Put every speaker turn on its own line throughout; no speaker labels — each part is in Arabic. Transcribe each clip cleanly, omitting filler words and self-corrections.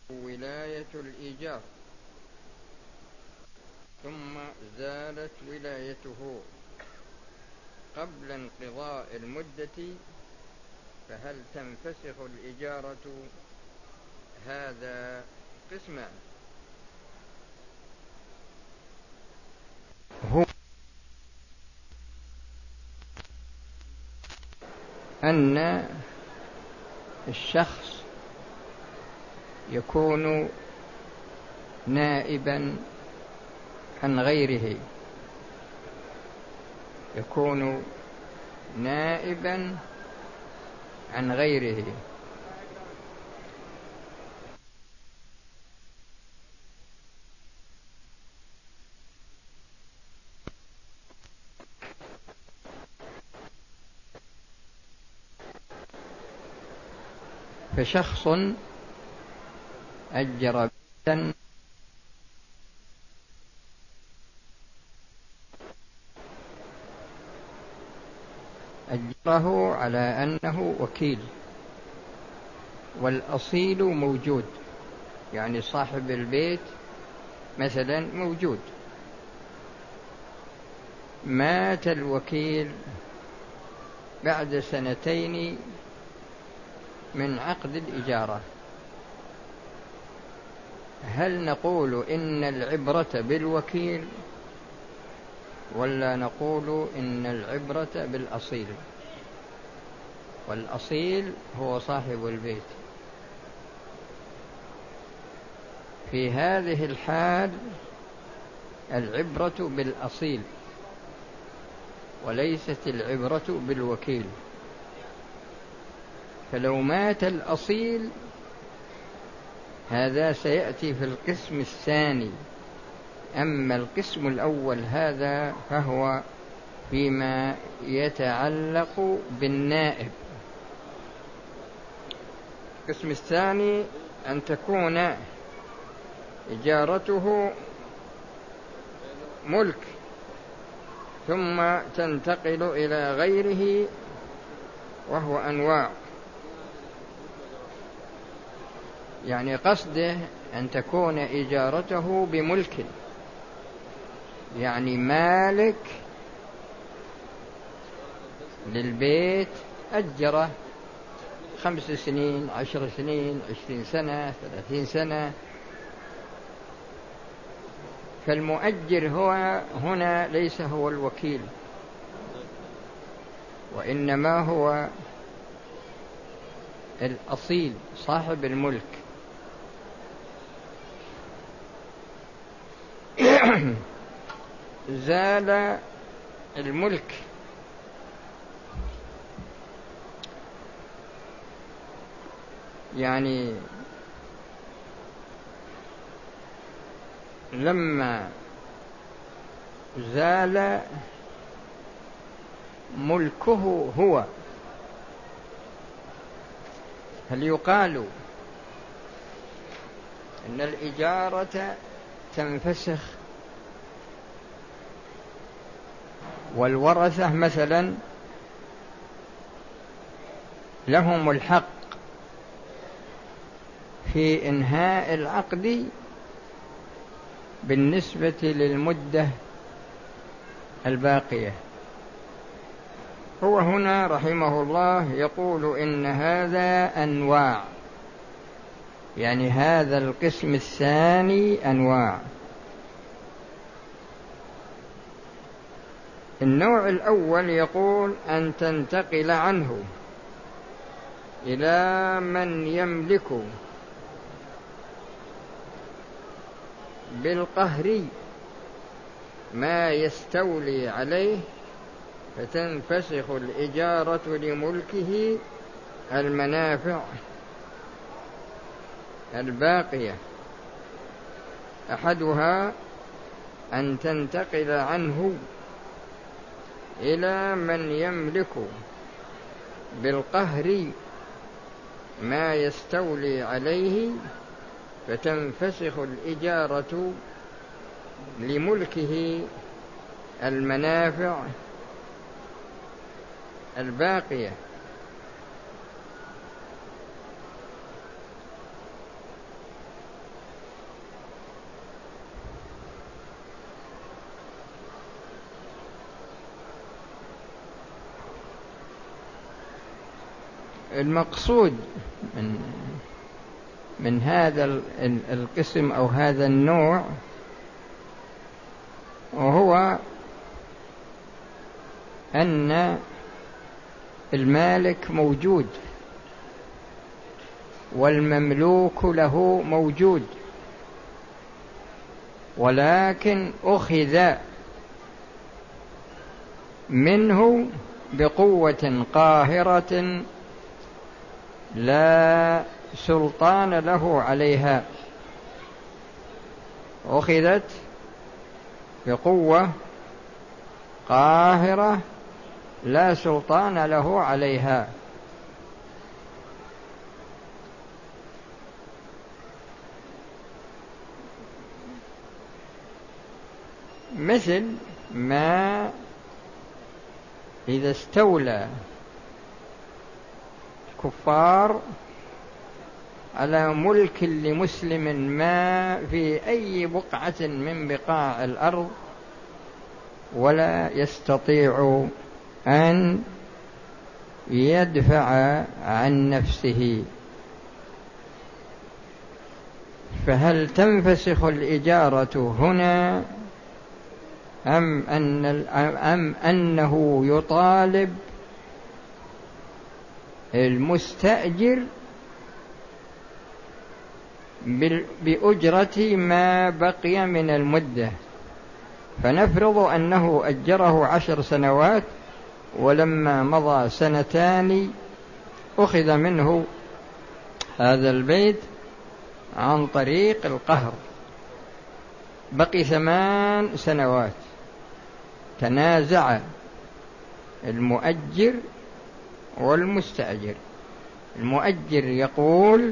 ولاية الإيجار ثم زالت ولايته قبل انقضاء المدة، فهل تنفسخ الإجارة؟ هذا قسمان: هو أن الشخص يكون نائبا عن غيره، يكون نائبا عن غيره، فشخص أجر بيتا أجره على أنه وكيل، والأصيل موجود، يعني صاحب البيت مثلا موجود، مات الوكيل بعد 2 من عقد الإجارة، هل نقول إن العبرة بالوكيل ولا نقول إن العبرة بالأصيل؟ والأصيل هو صاحب البيت. في هذه الحال العبرة بالأصيل وليست العبرة بالوكيل، فلو مات الأصيل هذا سيأتي في القسم الثاني، أما القسم الأول هذا فهو فيما يتعلق بالنائب. القسم الثاني أن تكون إجارته ملك ثم تنتقل إلى غيره، وهو أنواع، يعني قصده أن تكون إجارته بملك، يعني مالك للبيت أجره 5 سنين 10 سنين 20 سنة 30 سنة، فالمؤجر هو هنا ليس هو الوكيل، وإنما هو الأصيل صاحب الملك. زال الملك يعني لما زال ملكه هو، هل يقال إن الإجارة تنفسخ والورثة مثلا لهم الحق في إنهاء العقد بالنسبة للمدة الباقية؟ هو هنا رحمه الله يقول إن هذا أنواع، يعني هذا القسم الثاني أنواع. النوع الأول يقول أن تنتقل عنه إلى من يملك بالقهر ما يستولي عليه، فتنفسخ الإجارة لملكه المنافع الباقية. أحدها أن تنتقل عنه إلى من يملك بالقهر ما يستولي عليه، فتنفسخ الإجارة لملكه المنافع الباقية. المقصود من هذا القسم أو هذا النوع، وهو أن المالك موجود والمملوك له موجود، ولكن أخذ منه بقوة قاهرة لا سلطان له عليها، أخذت بقوة قاهرة لا سلطان له عليها. مثل ما إذا استولى الكفار على ملك لمسلم ما في أي بقعة من بقاع الأرض ولا يستطيع أن يدفع عن نفسه، فهل تنفسخ الإجارة هنا أم أنه يطالب المستأجر بأجرة ما بقي من المدة؟ فنفرض أنه أجره 10 سنوات، ولما مضى 2 أخذ منه هذا البيت عن طريق القهر، بقي 8 سنوات، تنازع المؤجر والمستأجر. المؤجر يقول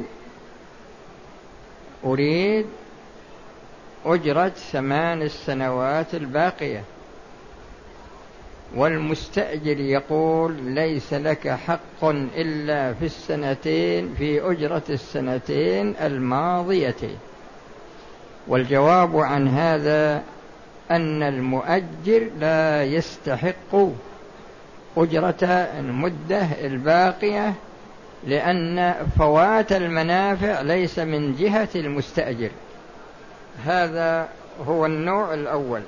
أريد أجرة 8 سنوات الباقية، والمستأجر يقول ليس لك حق إلا في 2 في أجرة 2 الماضية. والجواب عن هذا أن المؤجر لا يستحق أجرة المدة الباقية، لأن فوات المنافع ليس من جهة المستأجر. هذا هو النوع الأول.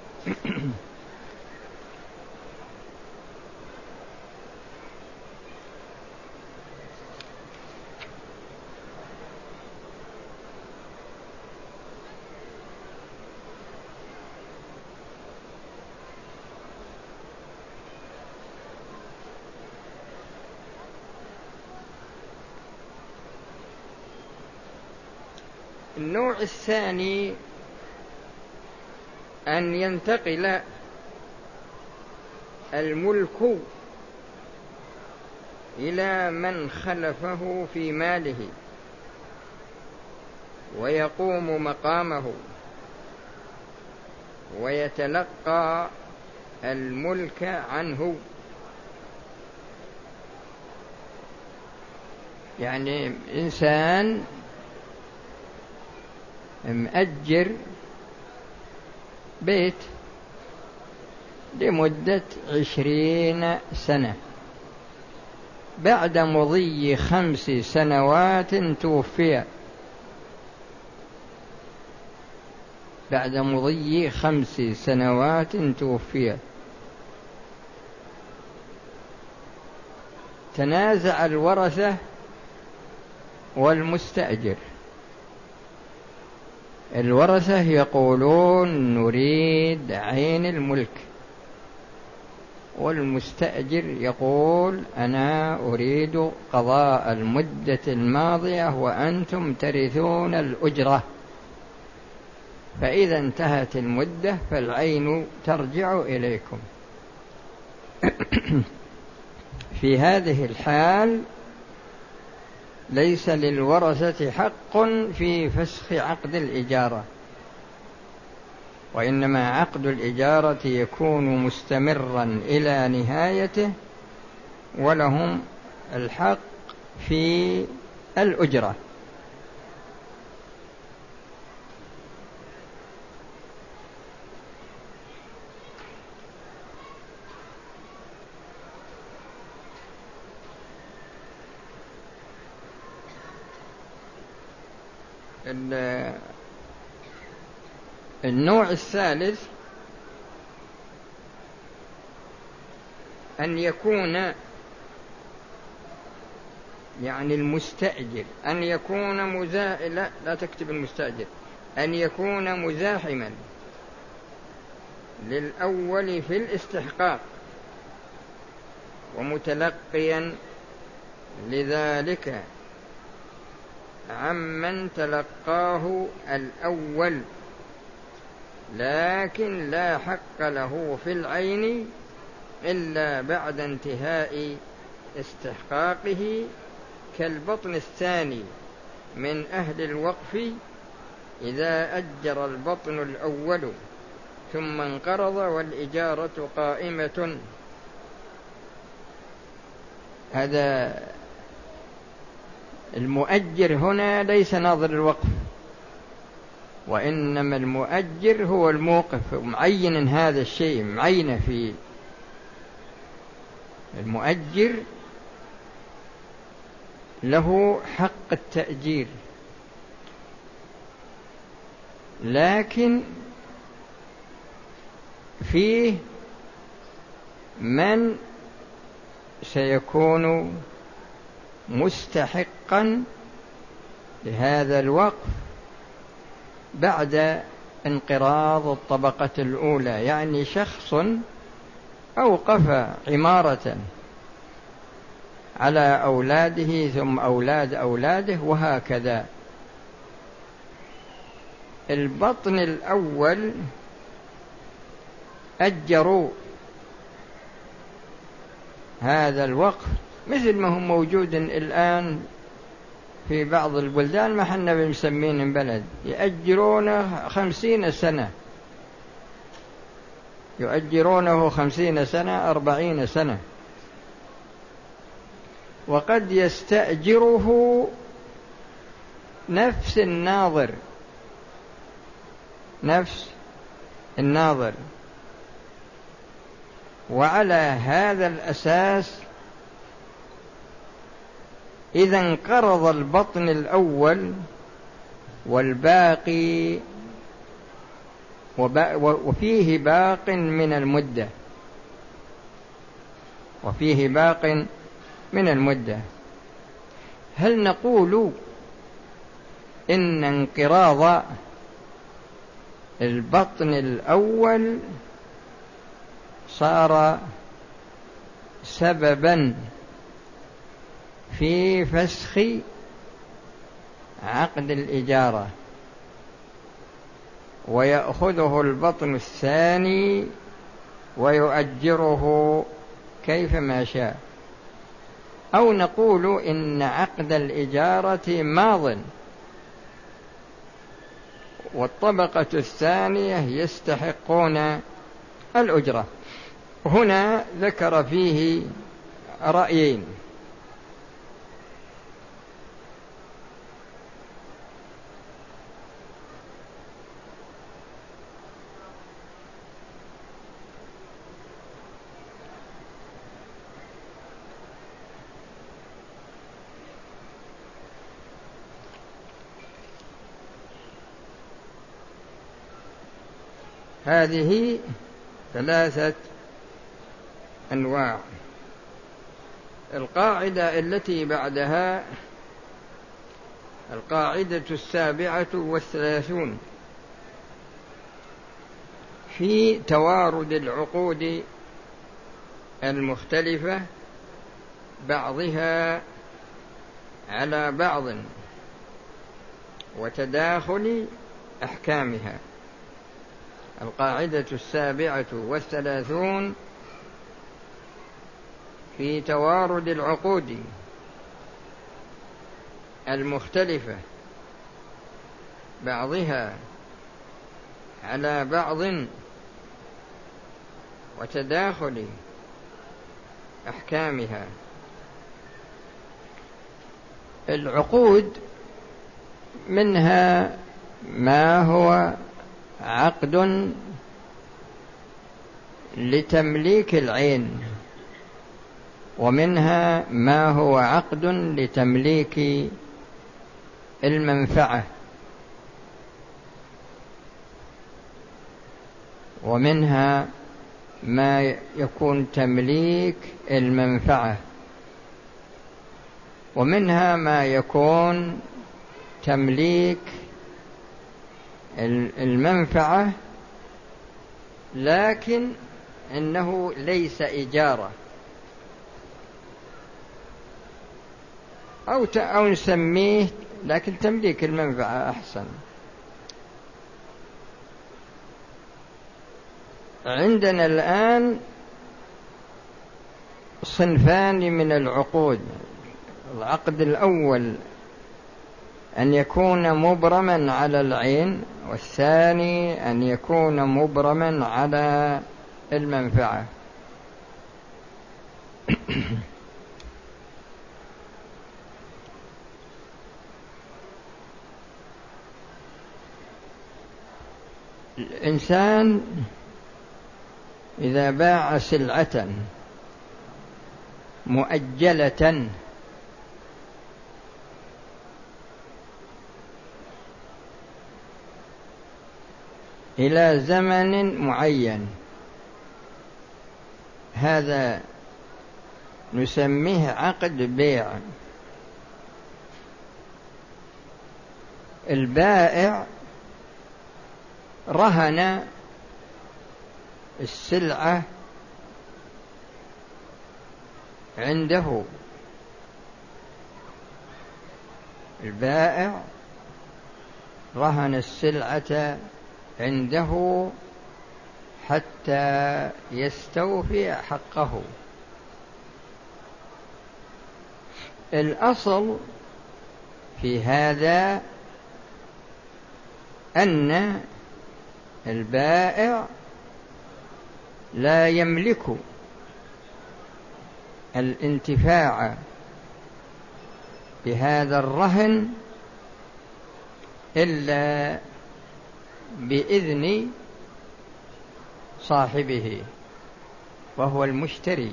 النوع الثاني أن ينتقل الملك إلى من خلفه في ماله ويقوم مقامه ويتلقى الملك عنه. يعني إنسان مأجر بيت لمدة 20 سنة، بعد مضي 5 سنوات توفي، بعد مضي 5 سنوات توفي. تنازع الورثة والمستأجر. الورثة يقولون نريد عين الملك، والمستأجر يقول أنا أريد قضاء المدة الماضية وأنتم ترثون الأجرة. فإذا انتهت المدة فالعين ترجع إليكم. في هذه الحال ليس للورثة حق في فسخ عقد الإجارة، وإنما عقد الإجارة يكون مستمرا إلى نهايته، ولهم الحق في الأجرة. النوع الثالث أن يكون يعني المستأجر أن يكون لا تكتب المستأجر، أن يكون مزاحما للأول في الاستحقاق ومتلقيا لذلك عمن تلقاه الأول، لكن لا حق له في العين إلا بعد انتهاء استحقاقه، كالبطن الثاني من أهل الوقف إذا أجر البطن الأول ثم انقرض والإجارة قائمة. هذا المؤجر هنا ليس ناظر الوقف، وإنما المؤجر هو الموقف، معين هذا الشيء، معينه في المؤجر له حق التأجير، لكن فيه من سيكون مستحقا لهذا الوقف بعد انقراض الطبقة الأولى، يعني شخص أوقف عمارة على أولاده ثم أولاد أولاده وهكذا. البطن الأول أجروا هذا الوقف مثل ما هو موجود الآن في بعض البلدان، ما حنا بنسمين بلد، يأجرونه 50 سنة، يؤجرونه 50 سنة 40 سنة، وقد يستأجره نفس الناظر. وعلى هذا الأساس إذا انقرض البطن الأول والباقي وفيه باق من المدة، هل نقول إن انقراض البطن الأول صار سببا في فسخ عقد الإجارة ويأخذه البطن الثاني ويؤجره كيفما شاء، أو نقول إن عقد الإجارة ماضٍ والطبقة الثانية يستحقون الأجرة؟ هنا ذكر فيه رأيين. هذه 3 أنواع. القاعدة التي بعدها القاعدة 37 في توارد العقود المختلفة بعضها على بعض وتداخل أحكامها. القاعدة 37 في توارد العقود المختلفة بعضها على بعض وتداخل أحكامها. العقود منها ما هو عقد لتمليك العين، ومنها ما هو عقد لتمليك المنفعة ومنها ما يكون تمليك المنفعة، ومنها ما يكون تمليك المنفعة لكن إنه ليس إجارة، أو نسميه لكن تمليك المنفعة أحسن. عندنا الآن صنفان من العقود. العقد الأول أن يكون مبرما على العين، والثاني أن يكون مبرما على المنفعة. الإنسان إذا باع سلعة مؤجلة إلى زمن معين، هذا نسميه عقد بيع. البائع رهن السلعة عنده، البائع رهن السلعة عنده حتى يستوفي حقه. الأصل في هذا أن البائع لا يملك الانتفاع بهذا الرهن إلا بإذن صاحبه وهو المشتري.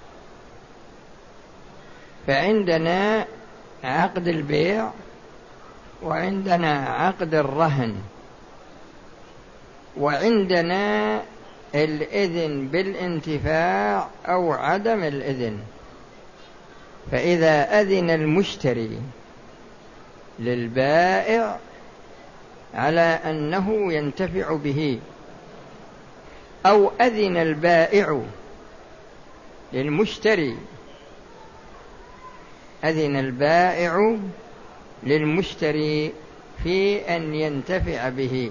فعندنا عقد البيع وعندنا عقد الرهن، وعندنا الإذن بالانتفاع أو عدم الإذن. فإذا أذن المشتري للبائع على أنه ينتفع به، أو أذن البائع للمشتري، أذن البائع للمشتري في أن ينتفع به،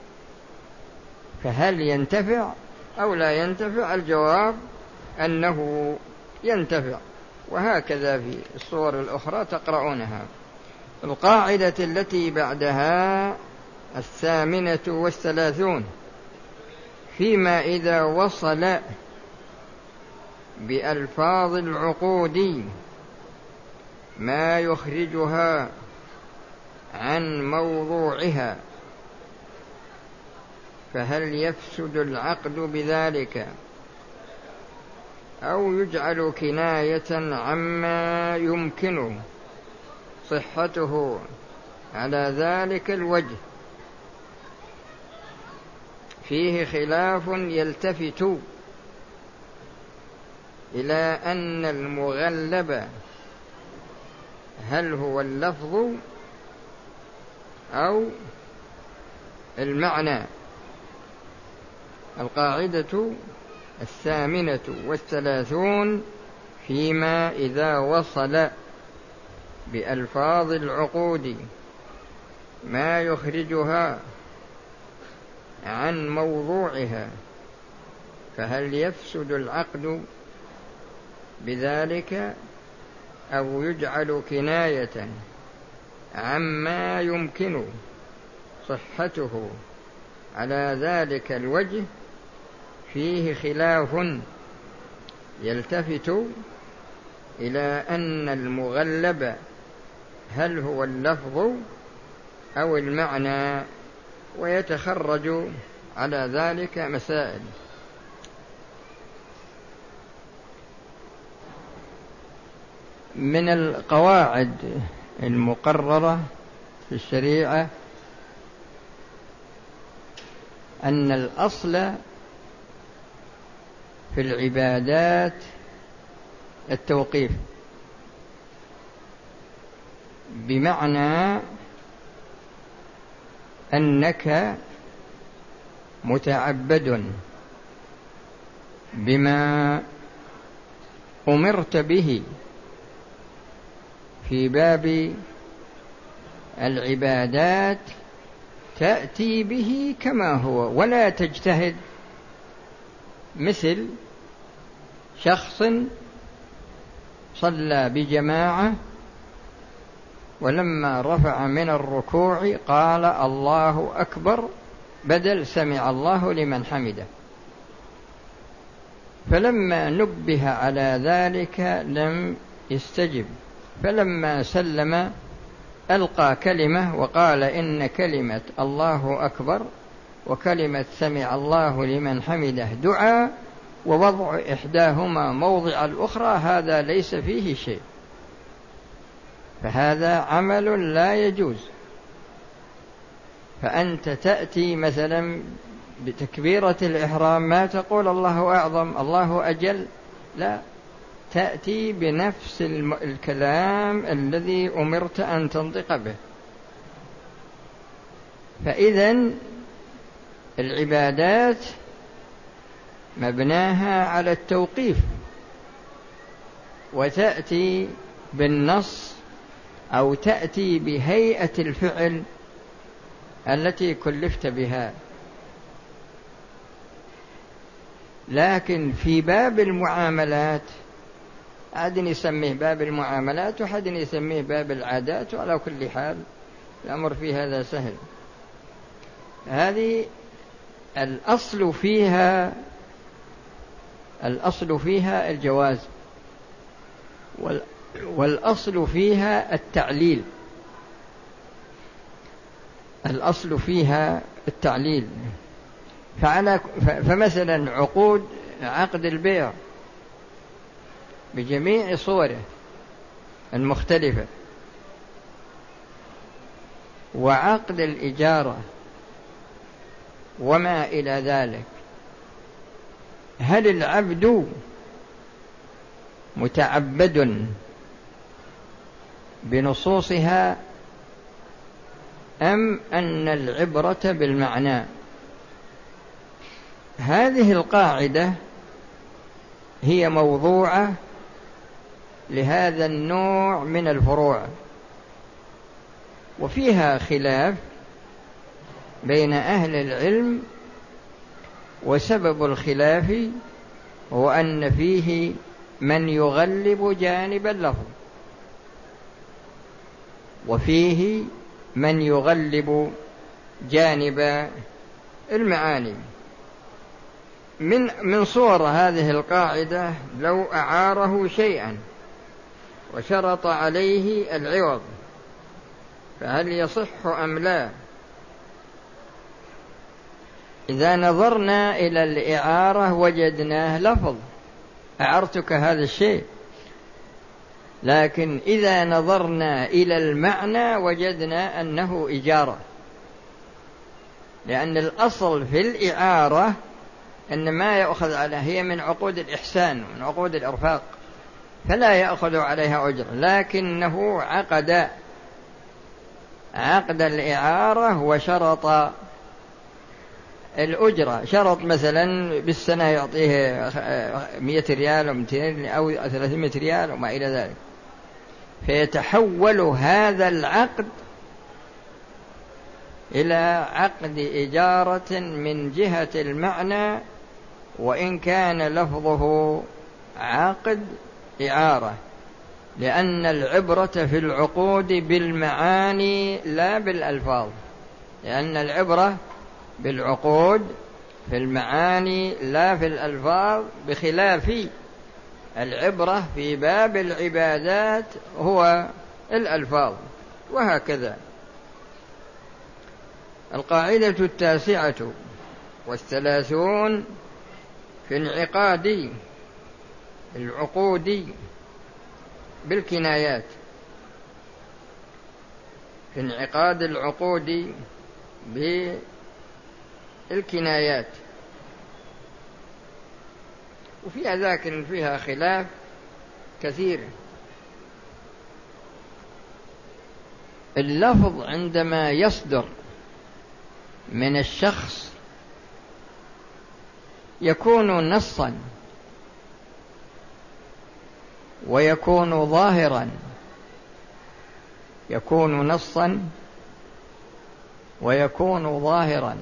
فهل ينتفع أو لا ينتفع؟ الجواب أنه ينتفع. وهكذا في الصور الأخرى تقرؤونها. القاعدة التي بعدها 38 فيما إذا وصل بألفاظ العقود ما يخرجها عن موضوعها فهل يفسد العقد بذلك أو يجعل كناية عما يمكن صحته على ذلك الوجه؟ فيه خلاف يلتفت إلى أن المغلب هل هو اللفظ أو المعنى. القاعدة 38 فيما إذا وصل بألفاظ العقود ما يخرجها عن موضوعها فهل يفسد العقد بذلك أو يجعل كناية عما يمكن صحته على ذلك الوجه؟ فيه خلاف يلتفت إلى أن المغلب هل هو اللفظ أو المعنى، ويتخرج على ذلك مسائل. من القواعد المقررة في الشريعة أن الأصل في العبادات التوقيف، بمعنى أنك متعبد بما أمرت به في باب العبادات، تأتي به كما هو ولا تجتهد، مثل شخص صلى بجماعة ولما رفع من الركوع قال الله أكبر بدل سمع الله لمن حمده، فلما نبه على ذلك لم يستجب، فلما سلم ألقى كلمة وقال إن كلمة الله أكبر وكلمة سمع الله لمن حمده دعاء، ووضع إحداهما موضع الأخرى هذا ليس فيه شيء، فهذا عمل لا يجوز. فأنت تأتي مثلا بتكبيرة الإحرام ما تقول الله أعظم الله أجل، لا، تأتي بنفس الكلام الذي أمرت أن تنطق به. فإذن العبادات مبناها على التوقيف، وتأتي بالنص أو تأتي بهيئة الفعل التي كلفت بها. لكن في باب المعاملات أحد يسميه باب المعاملات وأحد يسميه باب العادات، وعلى كل حال الأمر في هذا سهل. هذه الأصل فيها الجواز، والأصل فيها التعليل، الأصل فيها التعليل. فمثلا عقد البيع بجميع صوره المختلفة، وعقد الإجارة وما إلى ذلك، هل العبد متعبد بنصوصها أم أن العبرة بالمعنى؟ هذه القاعدة هي موضوعة لهذا النوع من الفروع، وفيها خلاف بين أهل العلم، وسبب الخلاف هو أن فيه من يغلب جانب اللفظ، وفيه من يغلب جانب المعاني. من صور هذه القاعدة لو أعاره شيئا وشرط عليه العوض فهل يصح أم لا؟ إذا نظرنا إلى الإعارة وجدناه لفظ أعرتك هذا الشيء، لكن إذا نظرنا إلى المعنى وجدنا أنه إجارة، لأن الأصل في الإعارة أن ما يأخذ عليها هي من عقود الإحسان ومن عقود الإرفاق، فلا يأخذ عليها أجر، لكنه عقد الإعارة وشرط الأجرة، شرط مثلا بالسنة يعطيه 100 ريال أو 200 أو 300 ريال وما إلى ذلك، فيتحول هذا العقد إلى عقد إجارة من جهة المعنى، وإن كان لفظه عقد إعارة، لأن العبرة في العقود بالمعاني لا بالألفاظ، لأن العبرة بالعقود في المعاني لا في الألفاظ، بخلاف العبرة في باب العبادات هو الألفاظ. وهكذا القاعدة 39 في انعقاد العقود بالكنايات، في انعقاد العقود بالكنايات، وفيها لكن فيها خلاف كثير. اللفظ عندما يصدر من الشخص يكون نصا ويكون ظاهرا، يكون نصا ويكون ظاهرا،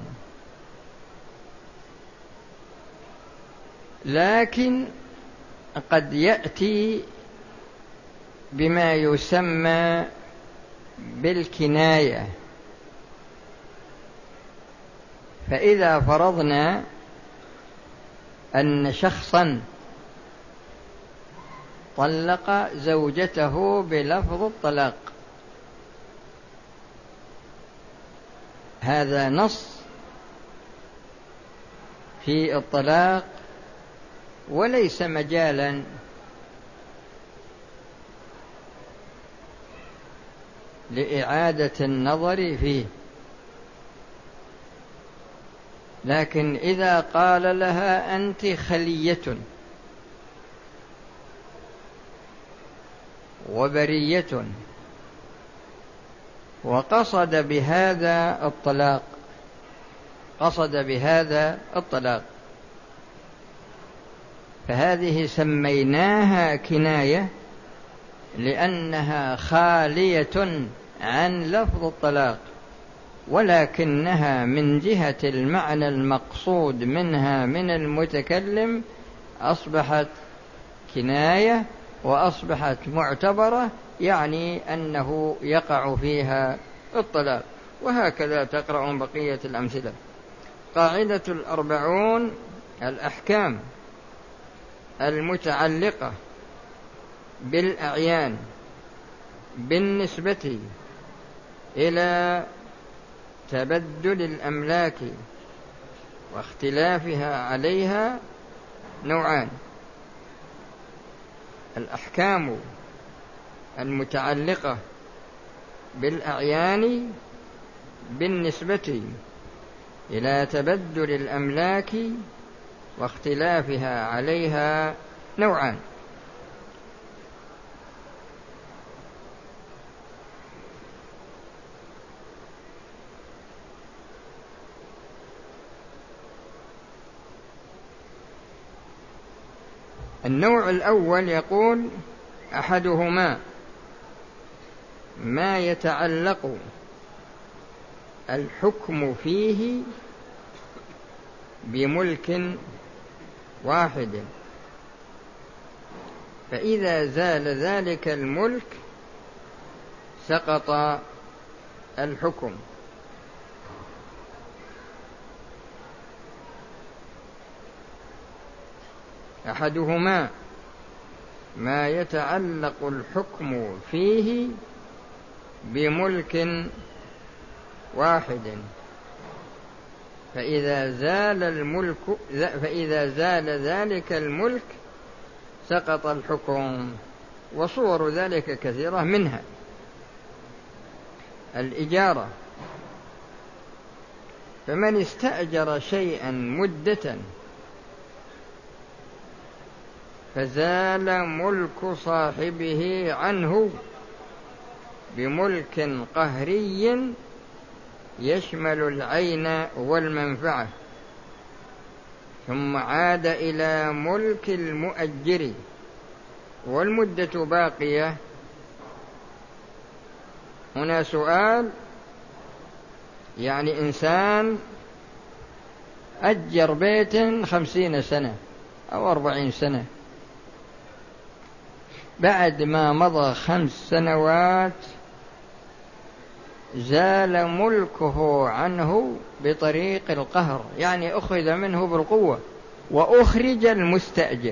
لكن قد يأتي بما يسمى بالكناية. فإذا فرضنا أن شخصا طلق زوجته بلفظ الطلاق، هذا نص في الطلاق وليس مجالا لإعادة النظر فيه. لكن إذا قال لها أنت خلية وبرية وقصد بهذا الطلاق، قصد بهذا الطلاق، فهذه سميناها كناية لأنها خالية عن لفظ الطلاق، ولكنها من جهة المعنى المقصود منها من المتكلم أصبحت كناية وأصبحت معتبرة، يعني أنه يقع فيها الطلاق. وهكذا تقرأون بقية الأمثلة. قاعدة 40: الأحكام المتعلقة بالأعيان بالنسبة إلى تبدل الأملاك واختلافها عليها نوعان: الأحكام المتعلقة بالأعيان بالنسبة إلى تبدل الأملاك واختلافها عليها نوعان. النوع الأول يقول: أحدهما ما يتعلق الحكم فيه بملك واحد، فإذا زال ذلك الملك سقط الحكم. أحدهما ما يتعلق الحكم فيه بملك واحد، فإذا زال ذلك الملك سقط الحكم. وصور ذلك كثيرة، منها الإجارة، فمن استأجر شيئا مدة فزال ملك صاحبه عنه بملك قهري يشمل العين والمنفعة، ثم عاد إلى ملك المؤجر والمدة باقية. هنا سؤال: يعني إنسان أجر بيت 50 سنة أو 40 سنة، بعد ما مضى 5 سنوات زال ملكه عنه بطريق القهر، يعني أخذ منه بالقوة وأخرج المستأجر،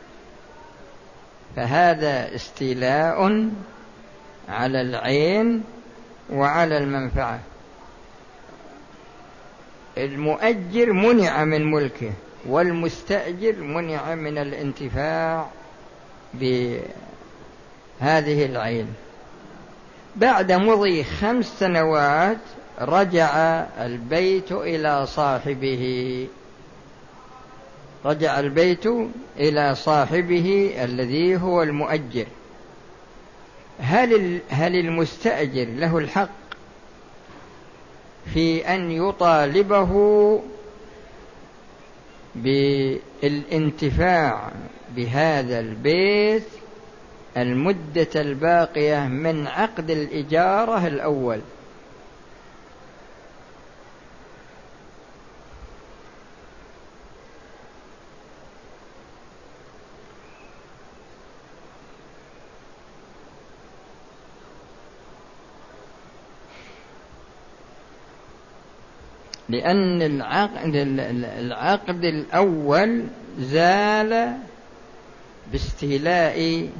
فهذا استيلاء على العين وعلى المنفعة. المؤجر منع من ملكه والمستأجر منع من الانتفاع بهذه العين. بعد مضي 5 سنوات رجع البيت إلى صاحبه، رجع البيت إلى صاحبه الذي هو المؤجر. هل المستأجر له الحق في أن يطالبه بالانتفاع بهذا البيت المدة الباقية من عقد الإجارة الأول؟ لأن العقد الأول زال باستيلاء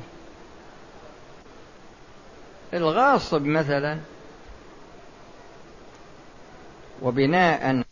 الغاصب مثلا، وبناء